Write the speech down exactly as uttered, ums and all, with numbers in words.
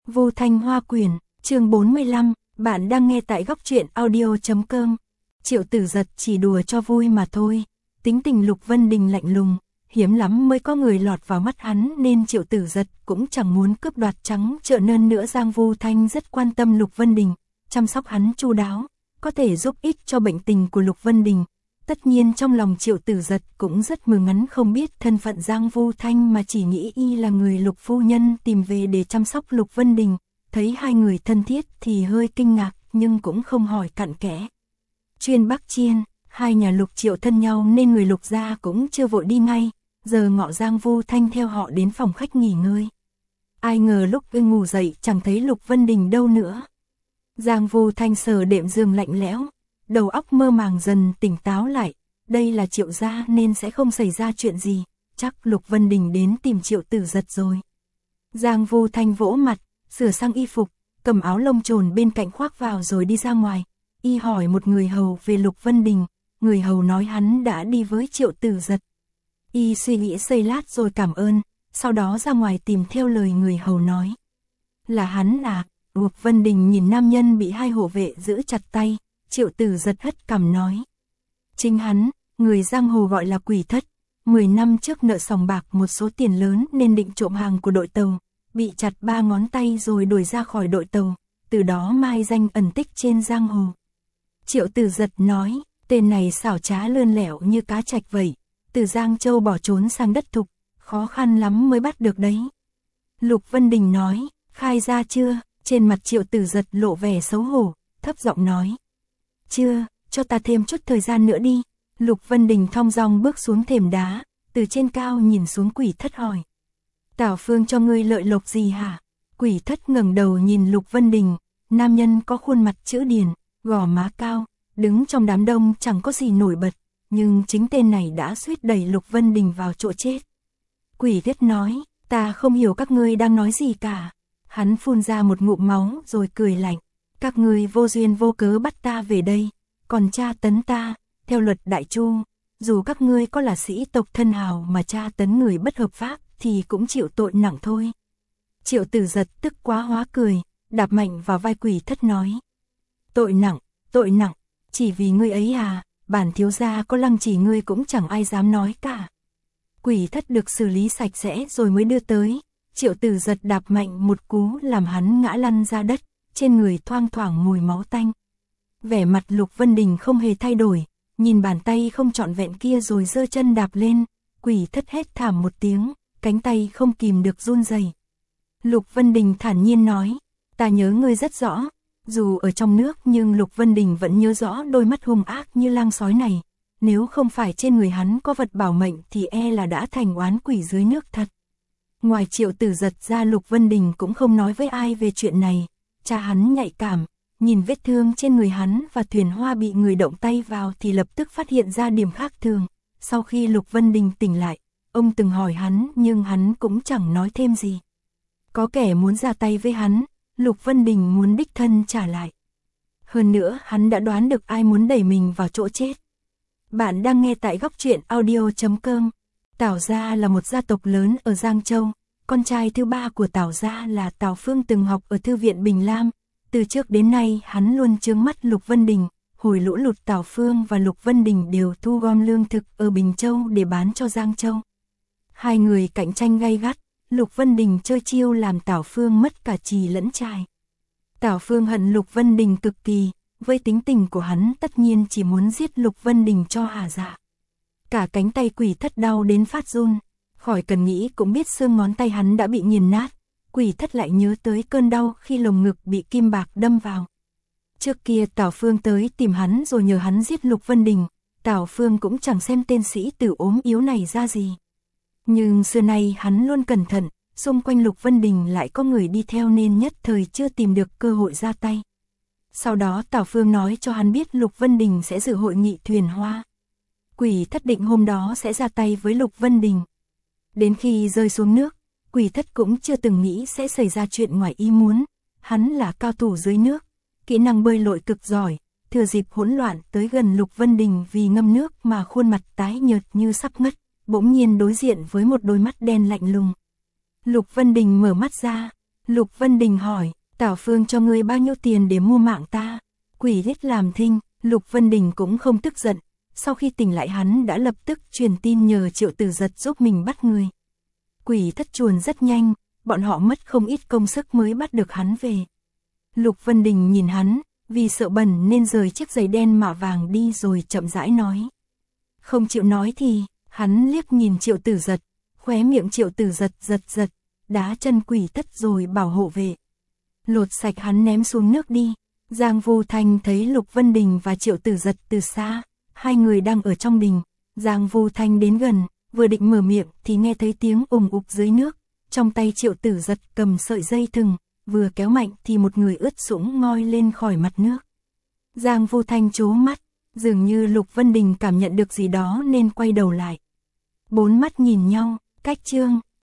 Vu Thanh Hoa Quyển, chương bốn mươi lăm, bạn đang nghe tại góc truyện audio.com. Triệu Tử Giật chỉ đùa cho vui mà thôi. Tính tình Lục Vân Đình lạnh lùng, hiếm lắm mới có người lọt vào mắt hắn nên Triệu Tử Giật cũng chẳng muốn cướp đoạt trắng trợn hơn nữa. Giang Vu Thanh rất quan tâm Lục Vân Đình, chăm sóc hắn chu đáo, có thể giúp ích cho bệnh tình của Lục Vân Đình. Tất nhiên trong lòng Triệu Tử Giật cũng rất mừng, hắn không biết thân phận Giang Vu Thanh mà chỉ nghĩ y là người Lục phu nhân tìm về để chăm sóc Lục Vân Đình. Thấy hai người thân thiết thì hơi kinh ngạc nhưng cũng không hỏi cặn kẽ. Chuyên Bắc Chiên, hai nhà Lục Triệu thân nhau nên người Lục gia cũng chưa vội đi ngay. Giờ ngọ Giang Vu Thanh theo họ đến phòng khách nghỉ ngơi. Ai ngờ lúc ưng ngủ dậy chẳng thấy Lục Vân Đình đâu nữa. Giang Vu Thanh sờ đệm giường lạnh lẽo, đầu óc mơ màng dần tỉnh táo lại. Đây là Triệu gia nên sẽ không xảy ra chuyện gì, chắc Lục Vân Đình đến tìm Triệu Tử Giật rồi. Giang Vu Thanh vỗ mặt, sửa sang y phục, cầm áo lông trồn bên cạnh khoác vào rồi đi ra ngoài. Y hỏi một người hầu về Lục Vân Đình, người hầu nói hắn đã đi với Triệu Tử Giật. Y suy nghĩ giây lát rồi cảm ơn, sau đó ra ngoài tìm theo lời người hầu nói. Là hắn à? Lục Vân Đình nhìn nam nhân bị hai hộ vệ giữ chặt tay. Triệu Tử Giật hất cằm nói. Chính hắn, người giang hồ gọi là Quỷ Thất. Mười năm trước nợ sòng bạc một số tiền lớn nên định trộm hàng của đội tàu, bị chặt ba ngón tay rồi đuổi ra khỏi đội tàu, từ đó mai danh ẩn tích trên giang hồ. Triệu Tử Giật nói, tên này xảo trá lươn lẻo như cá trạch vậy, từ Giang Châu bỏ trốn sang đất Thục, khó khăn lắm mới bắt được đấy. Lục Vân Đình nói, khai ra chưa? Trên mặt Triệu Tử Giật lộ vẻ xấu hổ, thấp giọng nói. Chưa, cho ta thêm chút thời gian nữa đi. Lục Vân Đình thong dong bước xuống thềm đá, từ trên cao nhìn xuống Quỷ Thất hỏi. Tảo Phương cho ngươi lợi lộc gì hả? Quỷ Thất ngẩng đầu nhìn Lục Vân Đình, nam nhân có khuôn mặt chữ điển, gò má cao, đứng trong đám đông chẳng có gì nổi bật, nhưng chính tên này đã suýt đẩy Lục Vân Đình vào chỗ chết. Quỷ Thất nói, ta không hiểu các ngươi đang nói gì cả. Hắn phun ra một ngụm máu rồi cười lạnh. Các ngươi vô duyên vô cớ bắt ta về đây, còn tra tấn ta, theo luật Đại Chu, dù các ngươi có là sĩ tộc thân hào mà tra tấn người bất hợp pháp thì cũng chịu tội nặng thôi. Triệu Tử Giật tức quá hóa cười, đạp mạnh vào vai Quỷ Thất nói. Tội nặng, tội nặng, chỉ vì ngươi ấy à, bản thiếu gia có lăng chỉ ngươi cũng chẳng ai dám nói cả. Quỷ Thất được xử lý sạch sẽ rồi mới đưa tới. Triệu Tử Giật đạp mạnh một cú làm hắn ngã lăn ra đất, trên người thoang thoảng mùi máu tanh. Vẻ mặt Lục Vân Đình không hề thay đổi, nhìn bàn tay không trọn vẹn kia rồi giơ chân đạp lên. Quỷ Thất hét thảm một tiếng, cánh tay không kìm được run rẩy. Lục Vân Đình thản nhiên nói, ta nhớ ngươi rất rõ. Dù ở trong nước nhưng Lục Vân Đình vẫn nhớ rõ đôi mắt hung ác như lang sói này. Nếu không phải trên người hắn có vật bảo mệnh thì e là đã thành oán quỷ dưới nước thật. Ngoài Triệu Tử Giật ra, Lục Vân Đình cũng không nói với ai về chuyện này. Cha hắn nhạy cảm, nhìn vết thương trên người hắn và thuyền hoa bị người động tay vào thì lập tức phát hiện ra điểm khác thường. Sau khi Lục Vân Đình tỉnh lại, ông từng hỏi hắn nhưng hắn cũng chẳng nói thêm gì. Có kẻ muốn ra tay với hắn, Lục Vân Đình muốn đích thân trả lại. Hơn nữa hắn đã đoán được ai muốn đẩy mình vào chỗ chết. Bạn đang nghe tại góc truyện audio.com. Tào gia là một gia tộc lớn ở Giang Châu, con trai thứ ba của Tào gia là Tào Phương từng học ở thư viện Bình Lam, từ trước đến nay hắn luôn chướng mắt Lục Vân Đình, hồi lũ lụt Tào Phương và Lục Vân Đình đều thu gom lương thực ở Bình Châu để bán cho Giang Châu. Hai người cạnh tranh gay gắt, Lục Vân Đình chơi chiêu làm Tào Phương mất cả chì lẫn chài. Tào Phương hận Lục Vân Đình cực kỳ, với tính tình của hắn tất nhiên chỉ muốn giết Lục Vân Đình cho hả dạ. Cả cánh tay Quỷ Thất đau đến phát run, khỏi cần nghĩ cũng biết xương ngón tay hắn đã bị nghiền nát. Quỷ Thất lại nhớ tới cơn đau khi lồng ngực bị kim bạc đâm vào. Trước kia Tào Phương tới tìm hắn rồi nhờ hắn giết Lục Vân Đình, Tào Phương cũng chẳng xem tên sĩ tử ốm yếu này ra gì. Nhưng xưa nay hắn luôn cẩn thận, xung quanh Lục Vân Đình lại có người đi theo nên nhất thời chưa tìm được cơ hội ra tay. Sau đó Tào Phương nói cho hắn biết Lục Vân Đình sẽ dự hội nghị thuyền hoa. Quỷ Thất định hôm đó sẽ ra tay với Lục Vân Đình. Đến khi rơi xuống nước, Quỷ Thất cũng chưa từng nghĩ sẽ xảy ra chuyện ngoài ý muốn. Hắn là cao thủ dưới nước, kỹ năng bơi lội cực giỏi, thừa dịp hỗn loạn tới gần Lục Vân Đình vì ngâm nước mà khuôn mặt tái nhợt như sắp ngất, bỗng nhiên đối diện với một đôi mắt đen lạnh lùng. Lục Vân Đình mở mắt ra, Lục Vân Đình hỏi, Tảo Phương cho ngươi bao nhiêu tiền để mua mạng ta? Quỷ thiết làm thinh, Lục Vân Đình cũng không tức giận, sau khi tỉnh lại hắn đã lập tức truyền tin nhờ Triệu Tử Giật giúp mình bắt người. Quỷ thất chuồn rất nhanh, bọn họ mất không ít công sức mới bắt được hắn về. Lục Vân Đình nhìn hắn, vì sợ bẩn nên rời chiếc giày đen mạ vàng đi rồi chậm rãi nói. Không chịu nói thì, hắn liếc nhìn Triệu Tử Giật, khóe miệng Triệu Tử Giật giật giật, đá chân quỷ thất rồi bảo hộ vệ. Lột sạch hắn ném xuống nước đi. Giang Vô Thanh thấy Lục Vân Đình và Triệu Tử Giật từ xa, hai người đang ở trong đình. Giang Vô Thanh đến gần, vừa định mở miệng thì nghe thấy tiếng ùng ục dưới nước, trong tay Triệu Tử Giật cầm sợi dây thừng, vừa kéo mạnh thì một người ướt sũng ngoi lên khỏi mặt nước. Giang Vô Thanh trố mắt, dường như Lục Vân Đình cảm nhận được gì đó nên quay đầu lại. Bốn mắt nhìn nhau, cách chương